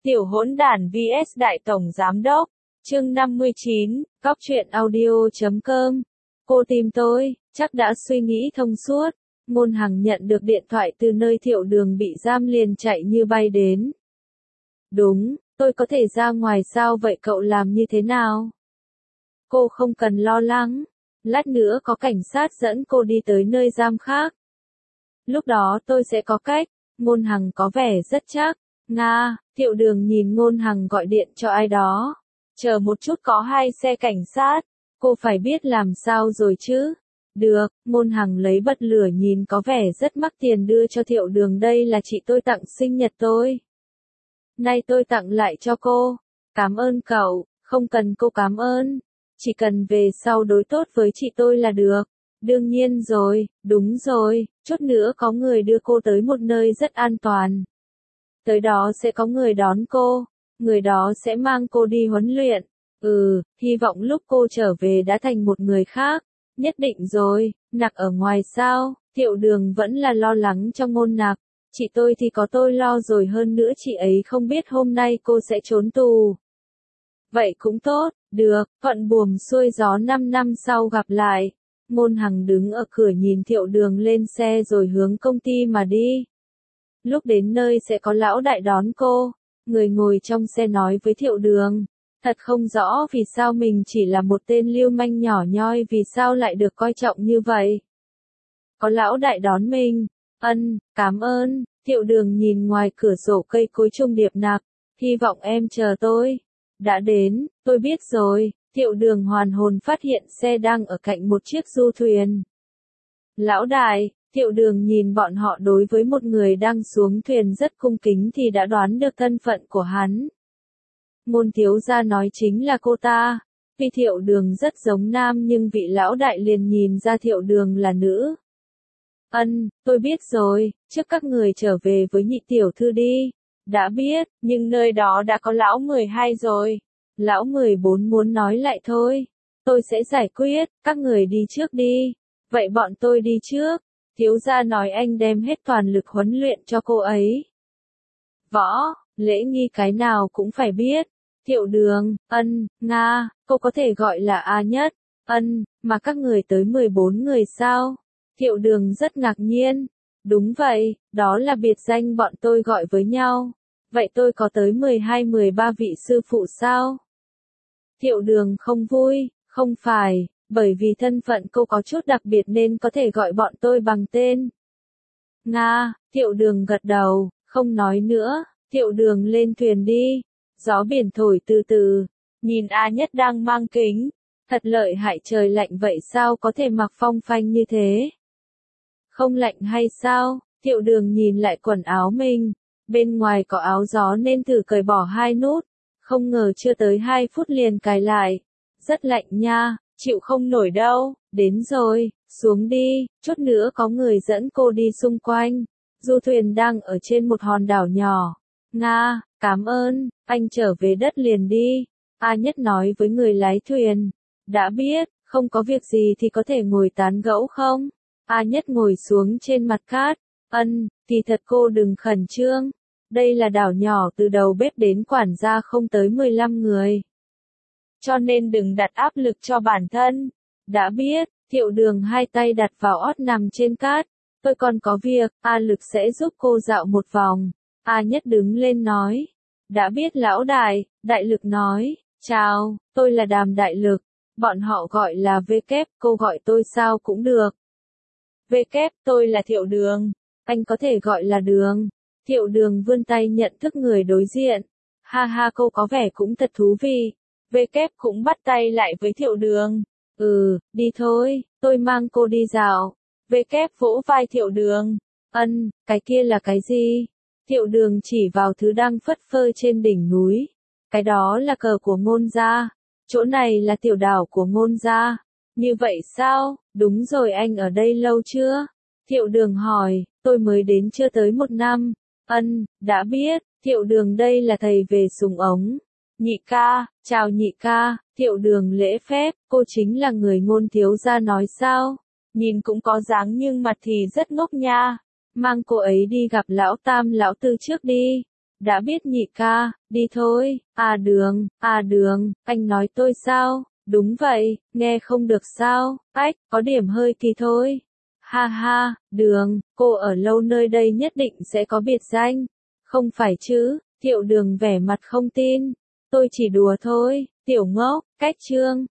Tiểu hỗn đản vs Đại Tổng Giám Đốc, chương 59, Góc truyện audio.com. Cô tìm tôi, chắc đã suy nghĩ thông suốt. Ngôn Hằng nhận được điện thoại từ nơi Thiệu Đường bị giam liền chạy như bay đến. Đúng, tôi có thể ra ngoài sao vậy, cậu làm như thế nào? Cô không cần lo lắng, lát nữa có cảnh sát dẫn cô đi tới nơi giam khác. Lúc đó tôi sẽ có cách. Ngôn Hằng có vẻ rất chắc. Nga, Thiệu Đường nhìn Ngôn Hằng gọi điện cho ai đó. Chờ một chút, có 2 xe cảnh sát. Cô phải biết làm sao rồi chứ. Được, Ngôn Hằng lấy bật lửa nhìn có vẻ rất mắc tiền đưa cho Thiệu Đường, đây là chị tôi tặng sinh nhật tôi. Nay tôi tặng lại cho cô. Cảm ơn cậu, không cần cô cảm ơn. Chỉ cần về sau đối tốt với chị tôi là được. Đương nhiên rồi, đúng rồi, chút nữa có người đưa cô tới một nơi rất an toàn. Tới đó sẽ có người đón cô, người đó sẽ mang cô đi huấn luyện. Hy vọng lúc cô trở về đã thành một người khác. Nhất định rồi, Nặc ở ngoài sao? Thiệu Đường vẫn là lo lắng cho Ngôn Nặc. Chị tôi thì có tôi lo rồi, hơn nữa chị ấy không biết hôm nay cô sẽ trốn tù. Vậy cũng tốt, được, thuận buồm xuôi gió, 5 năm sau gặp lại. Ngôn Hằng đứng ở cửa nhìn Thiệu Đường lên xe rồi hướng công ty mà đi. Lúc đến nơi sẽ có lão đại đón cô. Người ngồi trong xe nói với Thiệu Đường. Thật không rõ vì sao mình chỉ là một tên lưu manh nhỏ nhoi, vì sao lại được coi trọng như vậy. Có lão đại đón mình. Cảm ơn. Thiệu Đường nhìn ngoài cửa sổ cây cối Trung Điệp Nặc. Hy vọng em chờ tôi. Đã đến, tôi biết rồi. Thiệu Đường hoàn hồn phát hiện xe đang ở cạnh một chiếc du thuyền. Lão đại, Thiệu Đường nhìn bọn họ đối với một người đang xuống thuyền rất cung kính thì đã đoán được thân phận của hắn. Ngôn thiếu gia nói chính là cô ta. Vì Thiệu Đường rất giống nam nhưng vị lão đại liền nhìn ra Thiệu Đường là nữ. Tôi biết rồi, trước các người trở về với nhị tiểu thư đi. Đã biết, nhưng nơi đó đã có lão 12 rồi. Lão 14 muốn nói lại thôi. Tôi sẽ giải quyết, các người đi trước đi. Vậy bọn tôi đi trước. Thiếu gia nói anh đem hết toàn lực huấn luyện cho cô ấy. Võ, lễ nghi cái nào cũng phải biết. Thiệu Đường, Nga, cô có thể gọi là A Nhất. Mà các người tới 14 người sao? Thiệu Đường rất ngạc nhiên. Đúng vậy, đó là biệt danh bọn tôi gọi với nhau. Vậy tôi có tới 12-13 vị sư phụ sao? Thiệu Đường không vui, không phải, bởi vì thân phận cô có chút đặc biệt nên có thể gọi bọn tôi bằng tên. Nga, Thiệu Đường gật đầu, không nói nữa. Thiệu Đường lên thuyền đi. Gió biển thổi từ từ. Nhìn A Nhất đang mang kính. Thật lợi hại, trời lạnh vậy sao có thể mặc phong phanh như thế? Không lạnh hay sao? Thiệu Đường nhìn lại quần áo mình. Bên ngoài có áo gió nên thử cởi bỏ 2 nút. Không ngờ chưa tới 2 phút liền cài lại. Rất lạnh nha, chịu không nổi đâu. Đến rồi, xuống đi, chút nữa có người dẫn cô đi xung quanh. Du thuyền đang ở trên một hòn đảo nhỏ. Nga, cảm ơn, anh trở về đất liền đi. A Nhất nói với người lái thuyền. Đã biết, không có việc gì thì có thể ngồi tán gẫu không? A Nhất ngồi xuống trên mặt cát. Thì thật cô đừng khẩn trương. Đây là đảo nhỏ, từ đầu bếp đến quản gia không tới 15 người. Cho nên đừng đặt áp lực cho bản thân. Đã biết, Thiệu Đường 2 tay đặt vào ót nằm trên cát. Tôi còn có việc, A Lực sẽ giúp cô dạo một vòng. A Nhất đứng lên nói. Đã biết lão đại, Đại Lực nói. Chào, tôi là Đàm Đại Lực. Bọn họ gọi là V-kép, cô gọi tôi sao cũng được. V-kép, tôi là Thiệu Đường. Anh có thể gọi là Đường. Thiệu Đường vươn tay nhận thức người đối diện. Ha ha, cô có vẻ cũng thật thú vị. V-kép cũng bắt tay lại với Thiệu Đường. Đi thôi, tôi mang cô đi dạo. V-kép vỗ vai Thiệu Đường. Cái kia là cái gì? Thiệu Đường chỉ vào thứ đang phất phơ trên đỉnh núi. Cái đó là cờ của Ngôn gia. Chỗ này là tiểu đảo của Ngôn gia. Như vậy sao? Đúng rồi, anh ở đây lâu chưa? Thiệu Đường hỏi, tôi mới đến chưa tới 1 năm. Đã biết, Thiệu Đường đây là thầy về súng ống. Nhị ca, chào nhị ca. Thiệu Đường lễ phép, cô chính là người Ngôn thiếu gia nói sao? Nhìn cũng có dáng nhưng mặt thì rất ngốc nha. Mang cô ấy đi gặp lão tam lão tư trước đi. đã biết nhị ca, đi thôi. Đường, anh nói tôi sao? Đúng vậy, nghe không được sao? Ách, có điểm hơi kỳ thôi. Ha ha, Đường, cô ở lâu nơi đây nhất định sẽ có biệt danh. Không phải chứ? Thiệu Đường vẻ mặt không tin. Tôi chỉ đùa thôi, tiểu ngốc, cách Trương.